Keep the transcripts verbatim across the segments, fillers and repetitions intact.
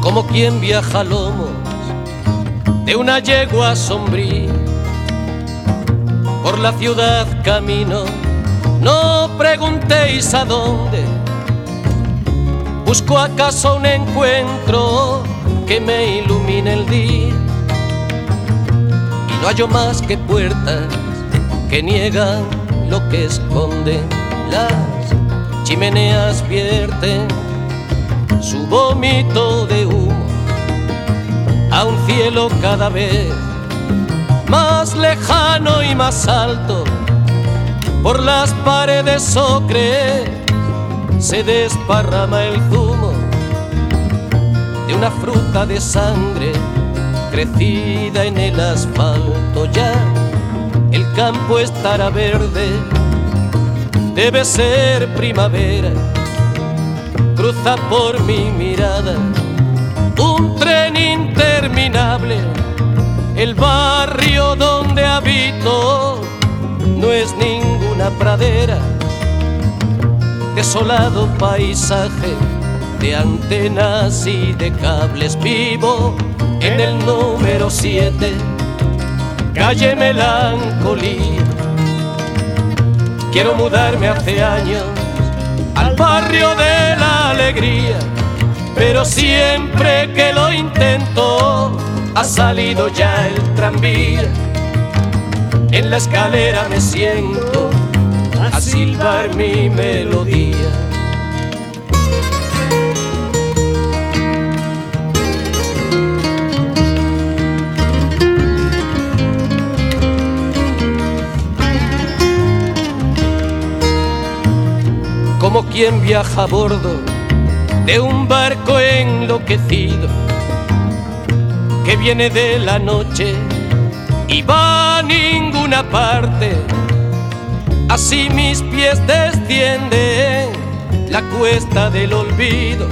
como quien viaja a lomos de una yegua sombría. Por la ciudad camino, no preguntéis a dónde. Busco acaso un encuentro que me ilumine el día. Y no hallo más que puertas que niegan lo que esconden. Las chimeneas vierten su vómito de humo a un cielo cada vez más lejano y más alto. Por las paredes ocres se desparrama el zumo de una fruta de sangre crecida en el asfalto. Ya el campo estará verde, debe ser primavera. Cruza por mi mirada un tren interminable. El barrio donde habito no es ninguna pradera. Desolado paisaje de antenas y de cables. Vivo en el número siete, calle Melancolía. Quiero mudarme hace años al barrio de la alegría, pero siempre que lo intento ha salido ya el tranvía. En la escalera me siento a silbar mi melodía. Como quien viaja a bordo de un barco enloquecido que viene de la noche y va a ninguna parte. Así mis pies descienden la cuesta del olvido,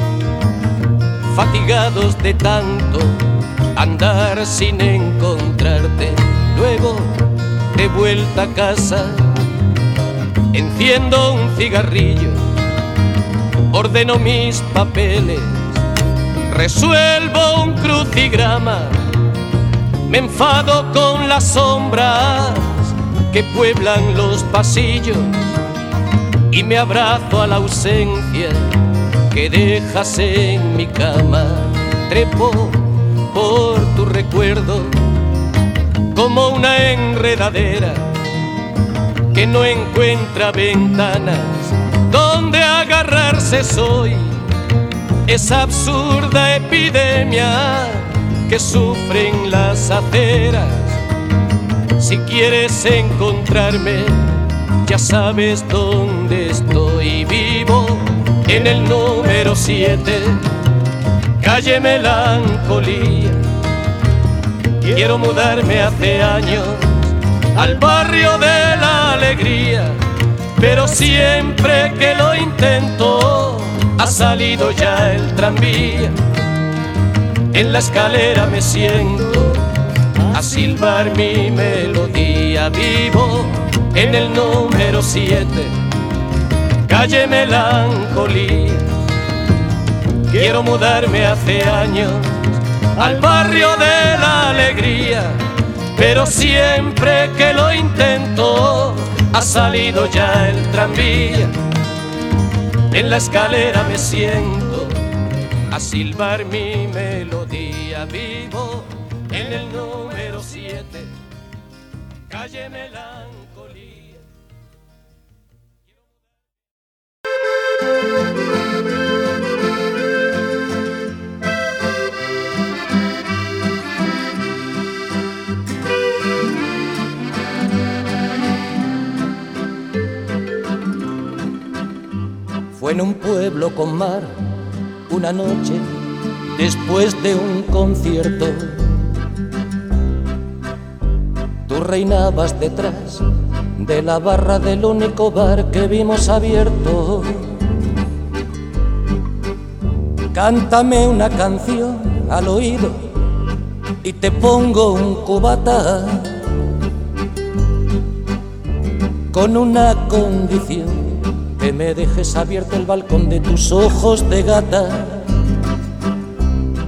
fatigados de tanto andar sin encontrarte. Luego, de vuelta a casa, enciendo un cigarrillo, ordeno mis papeles, resuelvo un crucigrama. Me enfado con las sombras que pueblan los pasillos y me abrazo a la ausencia que dejas en mi cama. Trepo por tu recuerdo como una enredadera que no encuentra ventanas donde agarrarse. Soy esa absurda epidemia que sufren las aceras. Si quieres encontrarme, ya sabes dónde estoy. Vivo en el número siete, calle Melancolía. Quiero mudarme hace años al barrio de la alegría, pero siempre que lo intento ha salido ya el tranvía. En la escalera me siento a silbar mi melodía. Vivo en el número siete, calle Melancolía. Quiero mudarme hace años al barrio de la alegría, pero siempre que lo intento ha salido ya el tranvía. En la escalera me siento a silbar mi melodía. Vivo en el número siete, calle Melancolía. Fue en un pueblo con mar, una noche después de un concierto. Tú reinabas detrás de la barra del único bar que vimos abierto. Cántame una canción al oído y te pongo un cubata, con una condición: que me dejes abierto el balcón de tus ojos de gata.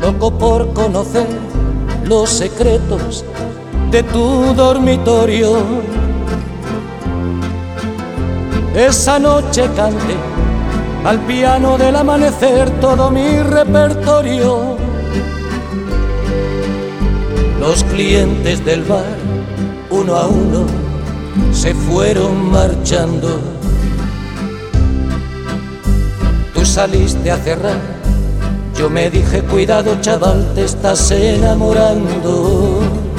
loco por conocer los secretos de tu dormitorio. Esa noche canté al piano del amanecer todo mi repertorio. Los clientes del bar, uno a uno, se fueron marchando. Tú saliste a cerrar, yo me dije cuidado chaval, te estás enamorando.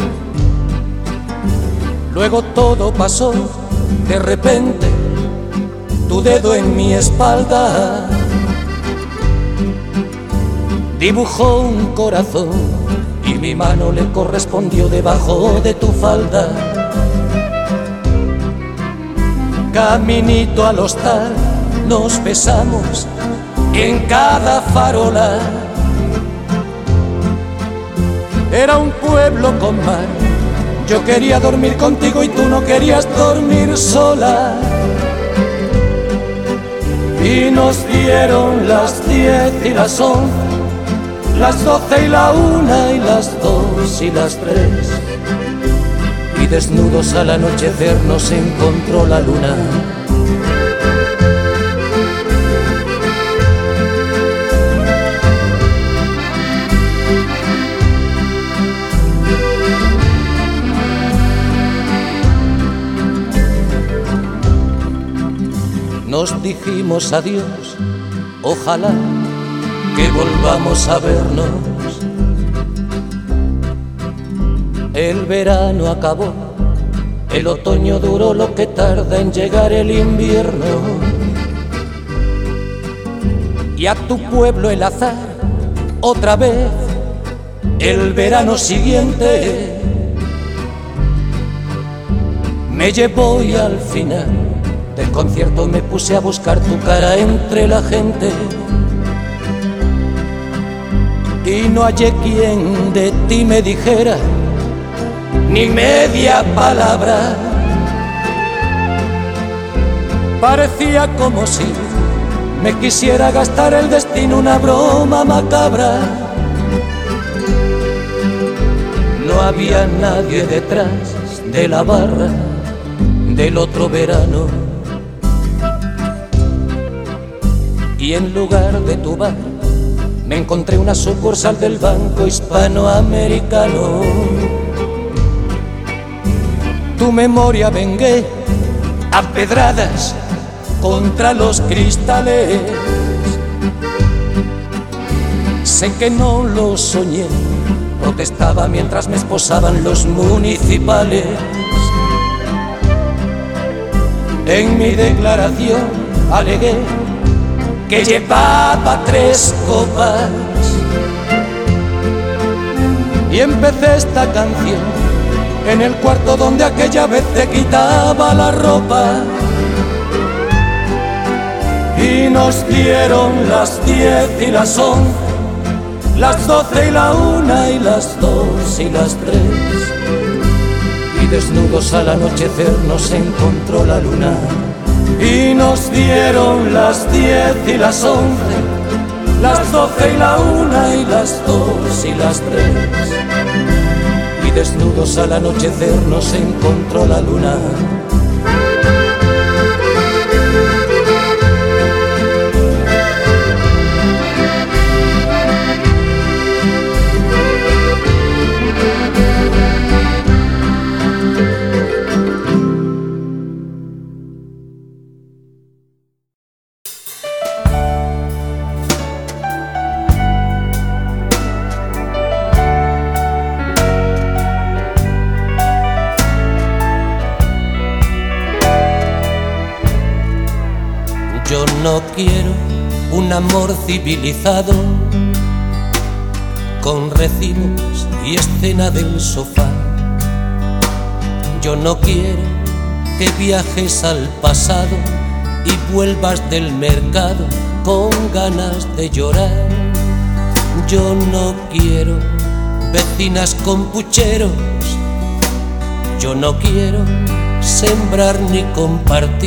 Luego todo pasó, de repente, tu dedo en mi espalda dibujó un corazón y mi mano le correspondió debajo de tu falda. Caminito al hostal nos besamos en cada farola. Era un pueblo con mar, yo quería dormir contigo y tú no querías dormir sola. Y nos dieron las diez y las once, las doce y la una y las dos y las tres. Y desnudos al anochecer nos encontró la luna. Nos dijimos adiós, ojalá que volvamos a vernos. El verano acabó, el otoño duró lo que tarda en llegar el invierno. Y a tu pueblo el azar, otra vez, el verano siguiente, me llevó y al final del concierto me puse a buscar tu cara entre la gente. Y no hallé quien de ti me dijera ni media palabra. Parecía como si me quisiera gastar el destino una broma macabra. No había nadie detrás de la barra del otro verano. Y en lugar de tu bar me encontré una sucursal del Banco Hispanoamericano. Tu memoria vengué a pedradas contra los cristales. Sé que no lo soñé, protestaba mientras me esposaban los municipales. En mi declaración alegué que llevaba tres copas y empecé esta canción en el cuarto donde aquella vez te quitaba la ropa. Y nos dieron las diez y las once, las doce y la una y las dos y las tres. Y desnudos al anochecer nos encontró la luna. Y nos dieron las diez y las once, las doce y la una y las dos y las tres. Y desnudos al anochecer nos encontró la luna. Yo no quiero un amor civilizado con recibos y escena del sofá. Yo no quiero que viajes al pasado y vuelvas del mercado con ganas de llorar. Yo no quiero vecinas con pucheros. Yo no quiero sembrar ni compartir.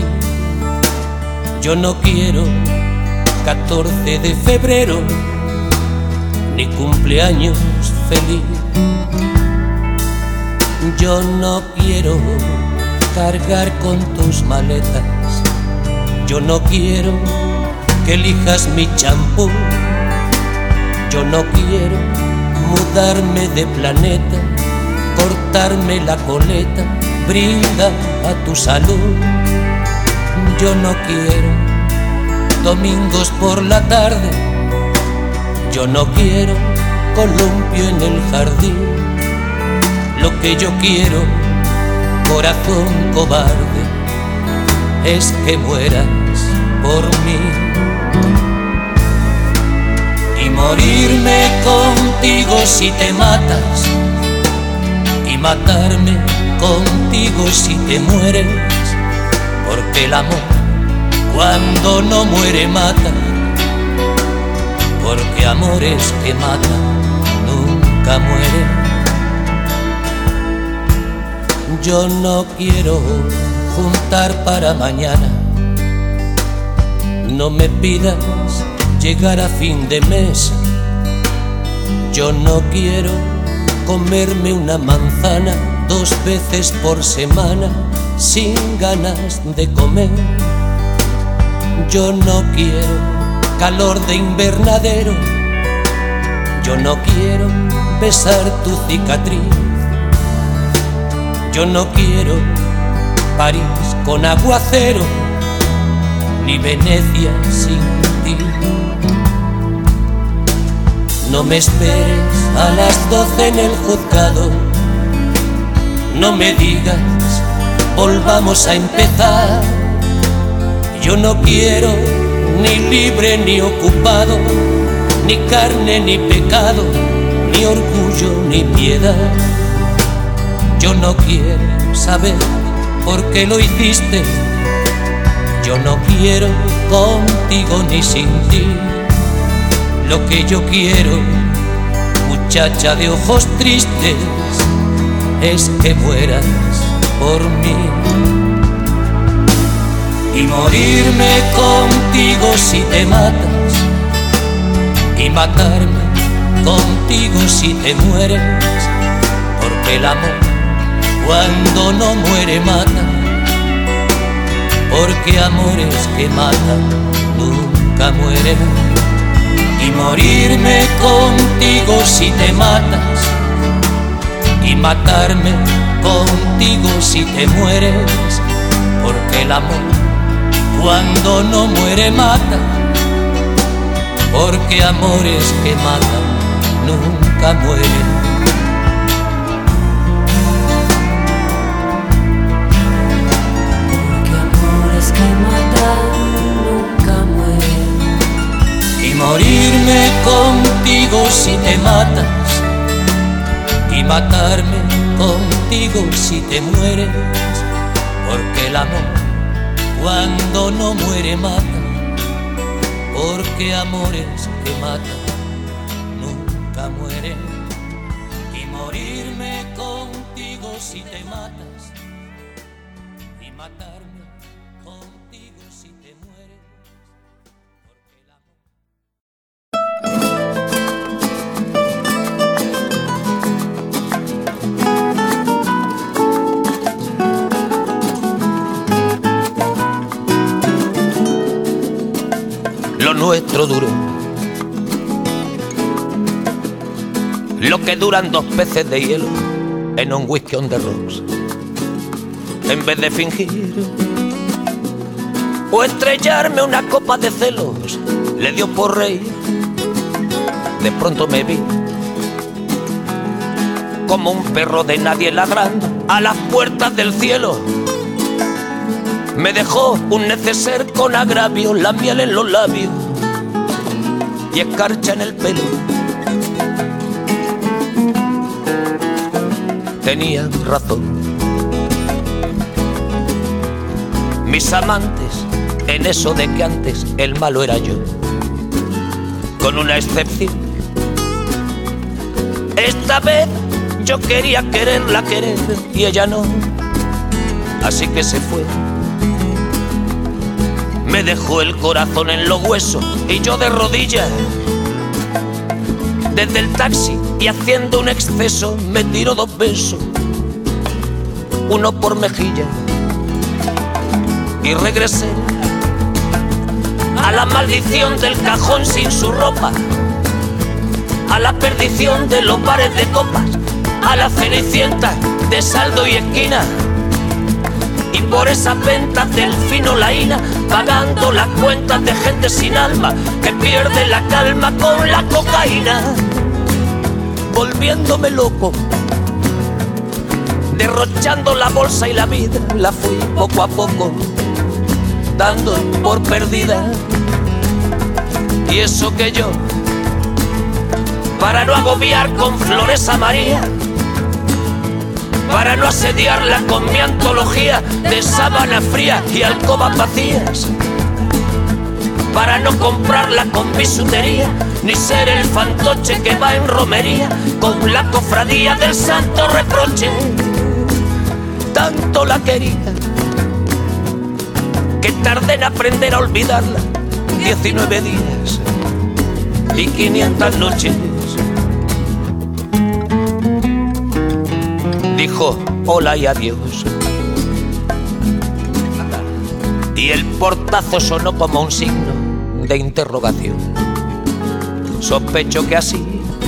Yo no quiero catorce de febrero ni cumpleaños feliz. Yo no quiero cargar con tus maletas, yo no quiero que elijas mi champú, yo no quiero mudarme de planeta, cortarme la coleta, brinda a tu salud. Yo no quiero domingos por la tarde, yo no quiero columpio en el jardín. Lo que yo quiero, corazón cobarde, es que mueras por mí. Y morirme contigo si te matas, y matarme contigo si te mueres, porque el amor cuando no muere mata, porque amores que matan nunca mueren. Yo no quiero juntar para mañana, no me pidas llegar a fin de mes. Yo no quiero comerme una manzana dos veces por semana sin ganas de comer. Yo no quiero calor de invernadero, yo no quiero besar tu cicatriz. Yo no quiero París con aguacero, ni Venecia sin ti. No me esperes a las doce en el juzgado, no me digas volvamos a empezar. Yo no quiero ni libre ni ocupado, ni carne ni pecado, ni orgullo ni piedad. Yo no quiero saber por qué lo hiciste, yo no quiero contigo ni sin ti. Lo que yo quiero, muchacha de ojos tristes, es que mueras por mí. Y morirme contigo si te matas, y matarme contigo si te mueres, porque el amor cuando no muere mata, porque amores que matan nunca mueren. Y morirme contigo si te matas, y matarme contigo si te mueres, porque el amor cuando no muere mata, porque amores que matan nunca mueren. Morirme contigo si te matas, y matarme contigo si te mueres, porque el amor cuando no muere mata, porque amores que matan nunca mueren. Y morirme contigo si te matas, y matarme contigo si te mueres. Lo nuestro duró lo que duran dos peces de hielo en un whisky on the rocks. En vez de fingir o estrellarme una copa de celos, le dio por reír. De pronto me vi como un perro de nadie ladrando a las puertas del cielo. Me dejó un neceser con agravio, la miel en los labios y escarcha en el pelo. Tenía razón. Mis amantes en eso de que antes el malo era yo, con una excepción. Esta vez yo quería quererla querer y ella no, así que se fue. Me dejó el corazón en los huesos y yo de rodillas Desde el taxi y haciendo un exceso me tiro dos besos, uno por mejilla, y regresé a la maldición del cajón sin su ropa, a la perdición de los bares de copas, a la cenicienta de saldo y esquina, y por esas ventas del fino laína, pagando las cuentas de gente sin alma que pierde la calma con la cocaína, volviéndome loco, derrochando la bolsa y la vida, la fui poco a poco dando por perdida. Y eso que yo, para no agobiar con flores a María, para no asediarla con mi antología de sábana fría y alcobas vacías, para no comprarla con bisutería, ni ser el fantoche que va en romería con la cofradía del santo reproche. Tanto la quería que tardé en aprender a olvidarla, diecinueve días y quinientas noches. Dijo hola y adiós, y el portazo sonó como un signo de interrogación. Sospecho que así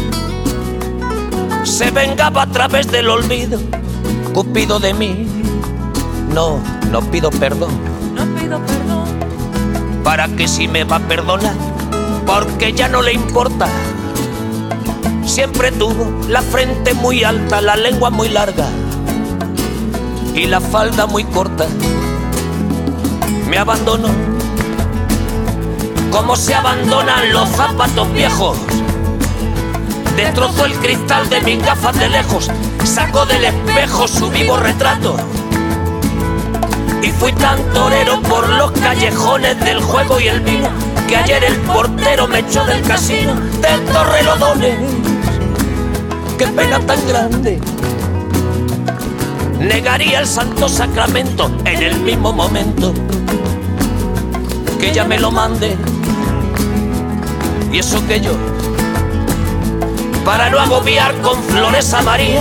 se vengaba a través del olvido Cupido de mí. No, no pido perdón, no pido perdón, para que si me va a perdonar, porque ya no le importa. Siempre tuvo la frente muy alta, la lengua muy larga y la falda muy corta. Me abandonó como se abandonan los zapatos viejos. Destrozó el cristal de mis gafas de lejos, sacó del espejo su vivo retrato. Y fui tan torero por los callejones del juego y el vino, que ayer el portero me echó del casino del Torrelodones. ¡Qué pena tan grande! Negaría el santo sacramento en el mismo momento que ella me lo mande. Y eso que yo, para no agobiar con flores a María,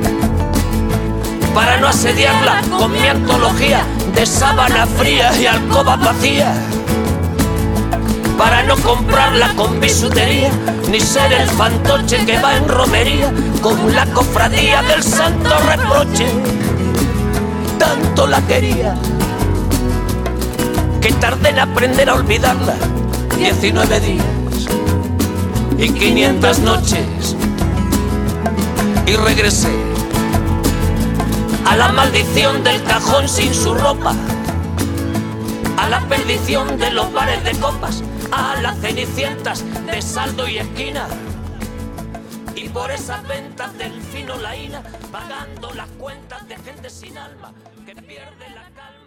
para no asediarla con mi antología de sábana fría y alcobas vacías, para no comprarla con bisutería, ni ser el fantoche que va en romería con la cofradía del santo reproche. Tanto la quería que tardé en aprender a olvidarla, diecinueve días y quinientas noches, y regresé a la maldición del cajón sin su ropa, a la perdición de los bares de copas, a las cenicientas de saldo y esquina, y por esas ventas del fino laína, pagando las cuentas de gente sin alma que pierde la calma.